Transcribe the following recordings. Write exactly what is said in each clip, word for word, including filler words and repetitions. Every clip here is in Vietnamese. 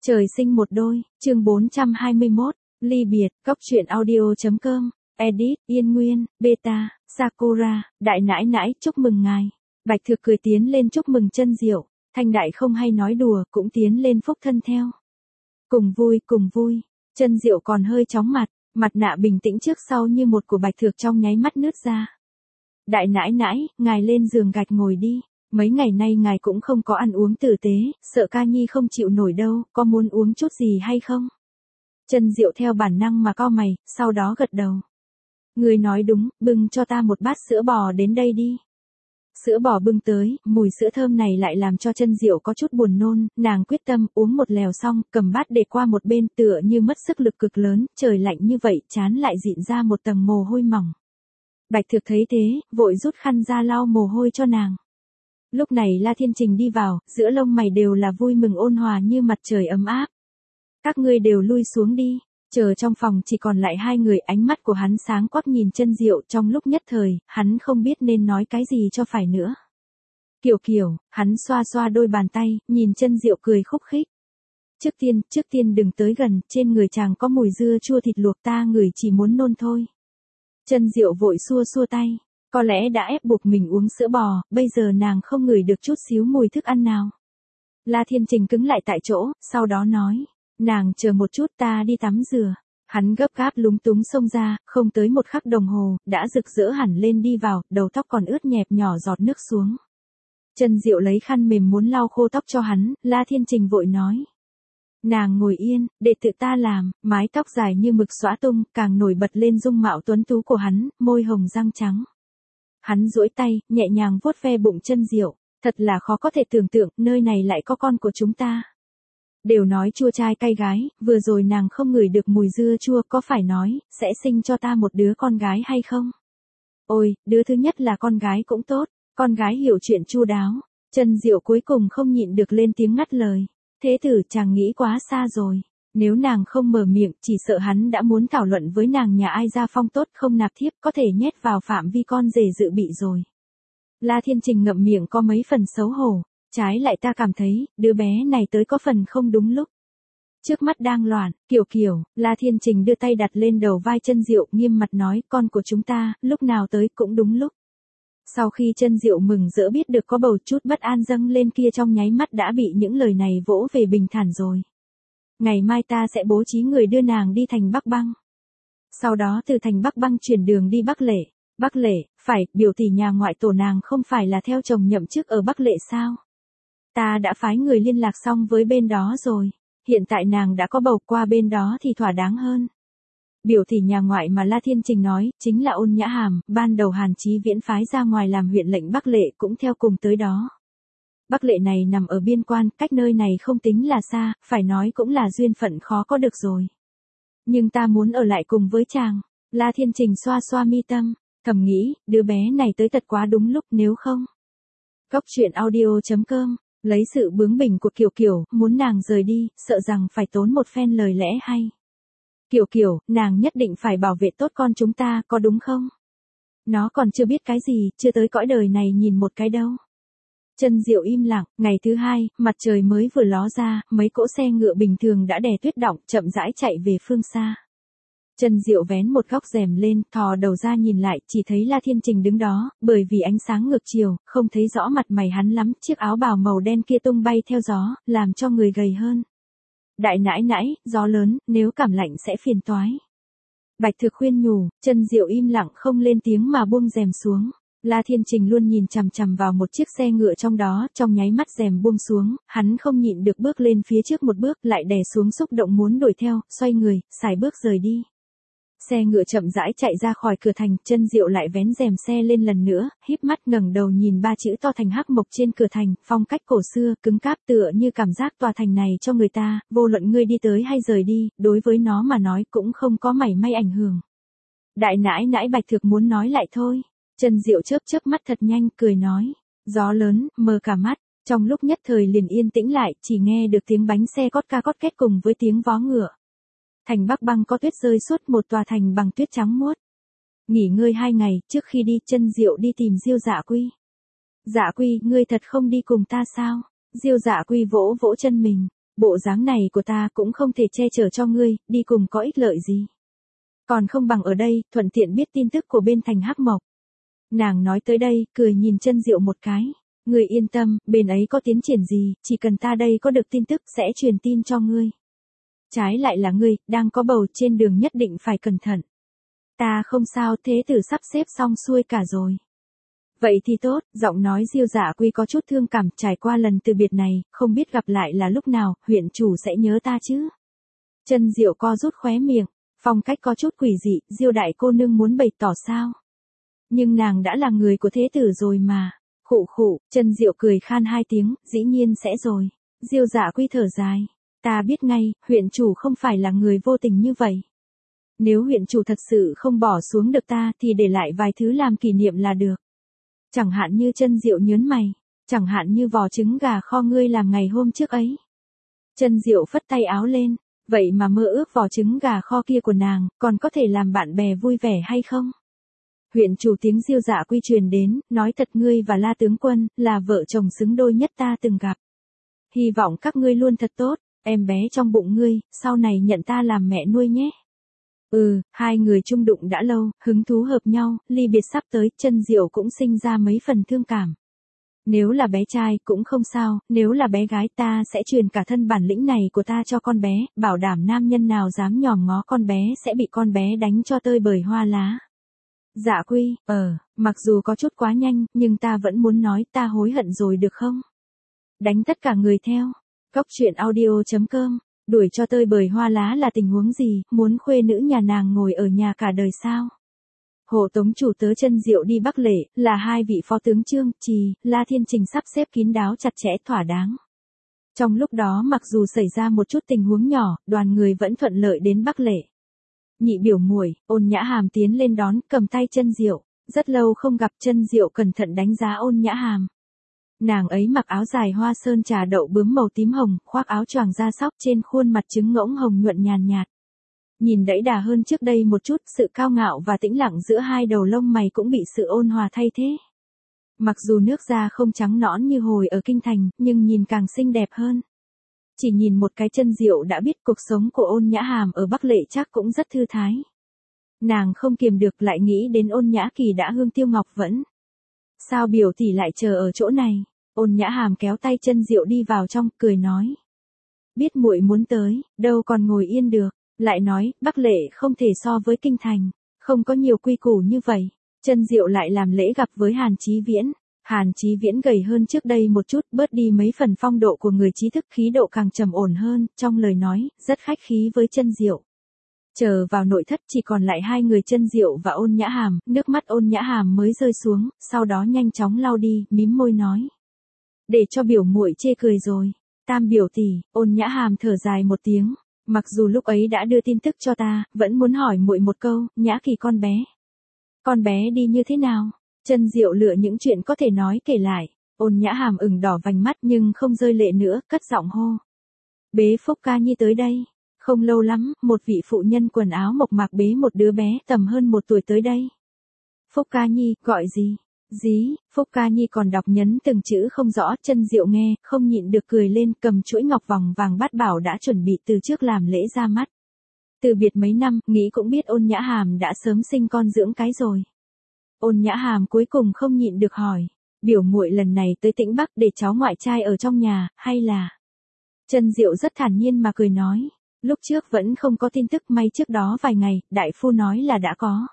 Trời sinh một đôi, chương bốn trăm hai mươi mốt, ly biệt, cóc truyện audio.com, edit, Yên Nguyên, Beta, Sakura, đại nãi nãi, chúc mừng ngài. Bạch Thực cười tiến lên chúc mừng Chân Diệu, Thanh Đại không hay nói đùa, cũng tiến lên phúc thân theo. Cùng vui, cùng vui, Chân Diệu còn hơi chóng mặt, mặt nạ bình tĩnh trước sau như một của Bạch Thực trong nháy mắt nứt ra. Đại nãi nãi, ngài lên giường gạch ngồi đi. Mấy ngày nay ngài cũng không có ăn uống tử tế, sợ ca nhi không chịu nổi đâu, có muốn uống chút gì hay không? Chân Diệu theo bản năng mà cau mày, sau đó gật đầu. Người nói đúng, bưng cho ta một bát sữa bò đến đây đi. Sữa bò bưng tới, mùi sữa thơm này lại làm cho Chân Diệu có chút buồn nôn, nàng quyết tâm uống một lèo xong, cầm bát để qua một bên tựa như mất sức lực cực lớn, trời lạnh như vậy, chán lại dịn ra một tầng mồ hôi mỏng. Bạch Thực thấy thế, vội rút khăn ra lau mồ hôi cho nàng. Lúc này La Thiên Trình đi vào, giữa lông mày đều là vui mừng ôn hòa như mặt trời ấm áp. Các ngươi đều lui xuống đi, chờ trong phòng chỉ còn lại hai người, ánh mắt của hắn sáng quắc nhìn Chân Diệu, trong lúc nhất thời, hắn không biết nên nói cái gì cho phải nữa. Kiểu kiểu, hắn xoa xoa đôi bàn tay, nhìn Chân Diệu cười khúc khích. Trước tiên, trước tiên đừng tới gần, trên người chàng có mùi dưa chua thịt luộc ta ngửi chỉ muốn nôn thôi. Chân Diệu vội xua xua tay. Có lẽ đã ép buộc mình uống sữa bò, bây giờ nàng không ngửi được chút xíu mùi thức ăn nào. La Thiên Trình cứng lại tại chỗ, sau đó nói, nàng chờ một chút ta đi tắm rửa. Hắn gấp gáp lúng túng xông ra, không tới một khắc đồng hồ, đã rực rỡ hẳn lên đi vào, đầu tóc còn ướt nhẹp nhỏ giọt nước xuống. Chân Diệu lấy khăn mềm muốn lau khô tóc cho hắn, La Thiên Trình vội nói. Nàng ngồi yên, để tự ta làm, mái tóc dài như mực xõa tung, càng nổi bật lên dung mạo tuấn tú của hắn, môi hồng răng trắng. Hắn duỗi tay, nhẹ nhàng vuốt ve bụng Chân Diệu, thật là khó có thể tưởng tượng, nơi này lại có con của chúng ta. Đều nói chua trai cay gái, vừa rồi nàng không ngửi được mùi dưa chua, có phải nói, sẽ sinh cho ta một đứa con gái hay không? Ôi, đứa thứ nhất là con gái cũng tốt, con gái hiểu chuyện chu đáo. Chân Diệu cuối cùng không nhịn được lên tiếng ngắt lời. Thế tử chàng nghĩ quá xa rồi. Nếu nàng không mở miệng, chỉ sợ hắn đã muốn thảo luận với nàng nhà ai gia phong tốt không nạp thiếp, có thể nhét vào phạm vi con rể dự bị rồi. La Thiên Trình ngậm miệng có mấy phần xấu hổ, trái lại ta cảm thấy, đứa bé này tới có phần không đúng lúc. Trước mắt đang loạn, kiểu kiểu, La Thiên Trình đưa tay đặt lên đầu vai Chân Diệu, nghiêm mặt nói, con của chúng ta, lúc nào tới cũng đúng lúc. Sau khi Chân Diệu mừng rỡ biết được có bầu, chút bất an dâng lên kia trong nháy mắt đã bị những lời này vỗ về bình thản rồi. Ngày mai ta sẽ bố trí người đưa nàng đi thành Bắc Băng. Sau đó từ thành Bắc Băng chuyển đường đi Bắc Lệ. Bắc Lệ, phải, biểu tỷ nhà ngoại tổ nàng không phải là theo chồng nhậm chức ở Bắc Lệ sao? Ta đã phái người liên lạc xong với bên đó rồi. Hiện tại nàng đã có bầu, qua bên đó thì thỏa đáng hơn. Biểu tỷ nhà ngoại mà La Thiên Trình nói, chính là Ôn Nhã Hàm, ban đầu Hàn Chí Viễn phái ra ngoài làm huyện lệnh Bắc Lệ cũng theo cùng tới đó. Bắc Lệ này nằm ở biên quan, cách nơi này không tính là xa, phải nói cũng là duyên phận khó có được rồi. Nhưng ta muốn ở lại cùng với chàng. La Thiên Trình xoa xoa mi tâm, thầm nghĩ, đứa bé này tới thật quá đúng lúc, nếu không. Cóc truyện audio.com, lấy sự bướng bỉnh của Kiều Kiều, muốn nàng rời đi, sợ rằng phải tốn một phen lời lẽ hay. Kiều Kiều, nàng nhất định phải bảo vệ tốt con chúng ta, có đúng không? Nó còn chưa biết cái gì, chưa tới cõi đời này nhìn một cái đâu. Chân Diệu im lặng, ngày thứ hai, mặt trời mới vừa ló ra, mấy cỗ xe ngựa bình thường đã đè tuyết đọng, chậm rãi chạy về phương xa. Chân Diệu vén một góc rèm lên, thò đầu ra nhìn lại, chỉ thấy La Thiên Trình đứng đó, bởi vì ánh sáng ngược chiều, không thấy rõ mặt mày hắn lắm, chiếc áo bào màu đen kia tung bay theo gió, làm cho người gầy hơn. Đại nãi nãi, gió lớn, nếu cảm lạnh sẽ phiền toái. Bạch Thực khuyên nhủ, Chân Diệu im lặng không lên tiếng mà buông rèm xuống. La Thiên Trình luôn nhìn chằm chằm vào một chiếc xe ngựa trong đó, trong nháy mắt rèm buông xuống, hắn không nhịn được bước lên phía trước một bước, lại đè xuống xúc động muốn đuổi theo, xoay người, sải bước rời đi. Xe ngựa chậm rãi chạy ra khỏi cửa thành, Chân Diệu lại vén rèm xe lên lần nữa, híp mắt ngẩng đầu nhìn ba chữ to thành hắc mộc trên cửa thành, phong cách cổ xưa, cứng cáp tựa như cảm giác tòa thành này cho người ta, vô luận ngươi đi tới hay rời đi, đối với nó mà nói cũng không có mảy may ảnh hưởng. Đại nãi nãi Bạch Thực muốn nói lại thôi. Chân Diệu chớp chớp mắt thật nhanh, cười nói, gió lớn, mờ cả mắt, trong lúc nhất thời liền yên tĩnh lại, chỉ nghe được tiếng bánh xe cót ca cót két cùng với tiếng vó ngựa. Thành Bắc Băng có tuyết rơi suốt một tòa thành bằng tuyết trắng muốt. Nghỉ ngơi hai ngày, trước khi đi, Chân Diệu đi tìm Diêu Dạ Quy. Dạ Quy, ngươi thật không đi cùng ta sao? Diêu Dạ Quy vỗ vỗ chân mình, Bộ dáng này của ta cũng không thể che chở cho ngươi, đi cùng có ích lợi gì. Còn không bằng ở đây, thuận tiện biết tin tức của bên thành Hắc Mộc. Nàng nói tới đây, cười nhìn Chân Diệu một cái. Ngươi yên tâm, bên ấy có tiến triển gì, chỉ cần ta đây có được tin tức sẽ truyền tin cho ngươi. Trái lại là ngươi, đang có bầu trên đường nhất định phải cẩn thận. Ta không sao, thế tử sắp xếp xong xuôi cả rồi. Vậy thì tốt, giọng nói Diêu Dạ Quy có chút thương cảm, trải qua lần từ biệt này, không biết gặp lại là lúc nào, huyện chủ sẽ nhớ ta chứ. Chân Diệu co rút khóe miệng, phong cách có chút quỷ dị, Diêu đại cô nương muốn bày tỏ sao. Nhưng nàng đã là người của thế tử rồi mà. Khụ khụ, Chân Diệu cười khan hai tiếng, dĩ nhiên sẽ rồi. Diêu Dạ Quy thở dài. Ta biết ngay, huyện chủ không phải là người vô tình như vậy. Nếu huyện chủ thật sự không bỏ xuống được ta thì để lại vài thứ làm kỷ niệm là được. Chẳng hạn như Chân Diệu nhớn mày, chẳng hạn như vò trứng gà kho ngươi làm ngày hôm trước ấy. Chân Diệu phất tay áo lên, vậy mà mơ ước vò trứng gà kho kia của nàng, còn có thể làm bạn bè vui vẻ hay không? Huyện chủ tiếng Diêu Dạ Quy truyền đến, nói thật ngươi và La tướng quân, là vợ chồng xứng đôi nhất ta từng gặp. Hy vọng các ngươi luôn thật tốt, em bé trong bụng ngươi, sau này nhận ta làm mẹ nuôi nhé. Ừ, hai người chung đụng đã lâu, hứng thú hợp nhau, ly biệt sắp tới, Chân Diệu cũng sinh ra mấy phần thương cảm. Nếu là bé trai cũng không sao, nếu là bé gái ta sẽ truyền cả thân bản lĩnh này của ta cho con bé, bảo đảm nam nhân nào dám nhòm ngó con bé sẽ bị con bé đánh cho tơi bời hoa lá. Dạ Quy, ờ, mặc dù có chút quá nhanh, nhưng ta vẫn muốn nói ta hối hận rồi được không? Đánh tất cả người theo. Cốc truyện audio chấm com, đuổi cho tơi bời hoa lá là tình huống gì, muốn khuê nữ nhà nàng ngồi ở nhà cả đời sao? Hộ tống chủ tớ Chân Diệu đi Bắc Lệ, là hai vị phó tướng Trương, Trì, La Thiên Trình sắp xếp kín đáo chặt chẽ thỏa đáng. Trong lúc đó mặc dù xảy ra một chút tình huống nhỏ, đoàn người vẫn thuận lợi đến Bắc Lệ. Nhị biểu muội, Ôn Nhã Hàm tiến lên đón, cầm tay Chân Diệu, rất lâu không gặp. Chân Diệu cẩn thận đánh giá Ôn Nhã Hàm. Nàng ấy mặc áo dài hoa sơn trà đậu bướm màu tím hồng, khoác áo choàng da sóc, trên khuôn mặt trứng ngỗng hồng nhuận nhàn nhạt. Nhìn đẫy đà hơn trước đây một chút, sự cao ngạo và tĩnh lặng giữa hai đầu lông mày cũng bị sự ôn hòa thay thế. Mặc dù nước da không trắng nõn như hồi ở kinh thành, nhưng nhìn càng xinh đẹp hơn. Chỉ nhìn một cái Chân Diệu đã biết cuộc sống của Ôn Nhã Hàm ở Bắc Lệ chắc cũng rất thư thái. Nàng không kiềm được lại nghĩ đến Ôn Nhã Kỳ đã hương tiêu ngọc vẫn. Sao biểu tỷ lại chờ ở chỗ này? Ôn Nhã Hàm kéo tay Chân Diệu đi vào trong, cười nói. Biết muội muốn tới, đâu còn ngồi yên được. Lại nói, Bắc Lệ không thể so với kinh thành, không có nhiều quy củ như vậy. Chân Diệu lại làm lễ gặp với Hàn Chí Viễn. Hàn Chí Viễn gầy hơn trước đây một chút, bớt đi mấy phần phong độ của người trí thức, khí độ càng trầm ổn hơn, trong lời nói, rất khách khí với Chân Diệu. Chờ vào nội thất chỉ còn lại hai người Chân Diệu và Ôn Nhã Hàm, nước mắt Ôn Nhã Hàm mới rơi xuống, sau đó nhanh chóng lau đi, mím môi nói. Để cho biểu muội chê cười rồi. Tam biểu tỷ, Ôn Nhã Hàm thở dài một tiếng. Mặc dù lúc ấy đã đưa tin tức cho ta, vẫn muốn hỏi muội một câu, Nhã Kỳ con bé. Con bé đi như thế nào? Chân Diệu lựa những chuyện có thể nói kể lại. Ôn Nhã Hàm ửng đỏ vành mắt nhưng không rơi lệ nữa, cất giọng hô. Bế Phúc Ca Nhi tới đây. Không lâu lắm, một vị phụ nhân quần áo mộc mạc bế một đứa bé tầm hơn một tuổi tới đây. Phúc Ca Nhi, gọi gì? Dí, Phúc Ca Nhi còn đọc nhấn từng chữ không rõ. Chân Diệu nghe, không nhịn được cười lên, cầm chuỗi ngọc vòng vàng bát bảo đã chuẩn bị từ trước làm lễ ra mắt. Từ biệt mấy năm, nghĩ cũng biết Ôn Nhã Hàm đã sớm sinh con dưỡng cái rồi. Ôn Nhã Hàm cuối cùng không nhịn được hỏi, biểu muội lần này tới Tĩnh Bắc để cháu ngoại trai ở trong nhà, hay là? Chân Diệu rất thản nhiên mà cười nói, lúc trước vẫn không có tin tức, may trước đó vài ngày, đại phu nói là đã có.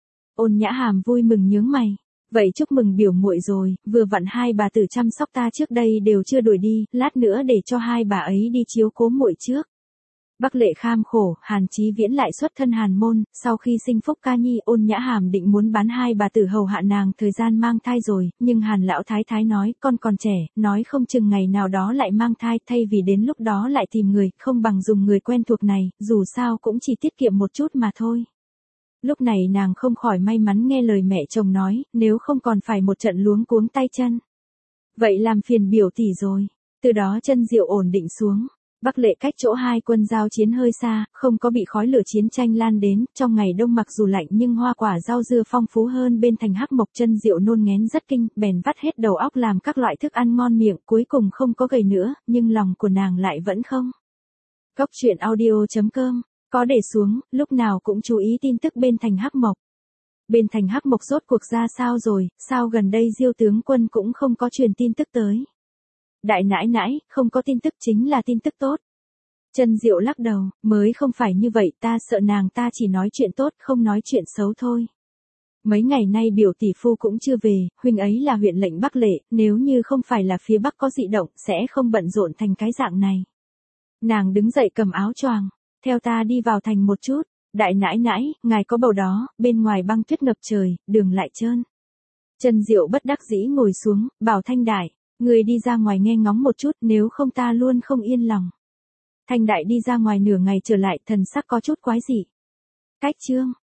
Ôn Nhã Hàm vui mừng nhướng mày. Vậy chúc mừng biểu muội rồi, vừa vặn hai bà tử chăm sóc ta trước đây đều chưa đuổi đi, lát nữa để cho hai bà ấy đi chiếu cố muội trước. Bắc Lệ kham khổ, Hàn Chí Viễn lại xuất thân Hàn môn, sau khi sinh Phúc Ca Nhi, Ôn Nhã Hàm định muốn bán hai bà tử hầu hạ nàng thời gian mang thai rồi, nhưng Hàn lão thái thái nói, con còn trẻ, nói không chừng ngày nào đó lại mang thai, thay vì đến lúc đó lại tìm người, không bằng dùng người quen thuộc này, dù sao cũng chỉ tiết kiệm một chút mà thôi. Lúc này nàng không khỏi may mắn nghe lời mẹ chồng nói, nếu không còn phải một trận luống cuống tay chân. Vậy làm phiền biểu tỷ rồi. Từ đó Chân Diệu ổn định xuống. Bắc Lệ cách chỗ hai quân giao chiến hơi xa, không có bị khói lửa chiến tranh lan đến, trong ngày đông mặc dù lạnh nhưng hoa quả rau dưa phong phú hơn bên thành Hắc Mộc. Chân Diệu nôn ngén rất kinh, bèn vắt hết đầu óc làm các loại thức ăn ngon miệng, cuối cùng không có gầy nữa, nhưng lòng của nàng lại vẫn không. Cốc truyện audio chấm com, có để xuống, lúc nào cũng chú ý tin tức bên thành Hắc Mộc. Bên thành Hắc Mộc rốt cuộc ra sao rồi, sao gần đây Diêu tướng quân cũng không có truyền tin tức tới. Đại nãi nãi, không có tin tức chính là tin tức tốt. Chân Diệu lắc đầu, mới không phải như vậy, ta sợ nàng ta chỉ nói chuyện tốt, không nói chuyện xấu thôi. Mấy ngày nay biểu tỷ phu cũng chưa về, huynh ấy là huyện lệnh Bắc Lệ, nếu như không phải là phía Bắc có dị động, sẽ không bận rộn thành cái dạng này. Nàng đứng dậy cầm áo choàng, theo ta đi vào thành một chút. Đại nãi nãi, ngài có bầu đó, bên ngoài băng tuyết ngập trời, đường lại trơn. Chân Diệu bất đắc dĩ ngồi xuống, bảo Thanh Đại, người đi ra ngoài nghe ngóng một chút, nếu không ta luôn không yên lòng. Thanh Đại đi ra ngoài nửa ngày trở lại, thần sắc có chút quái dị. Cách chương,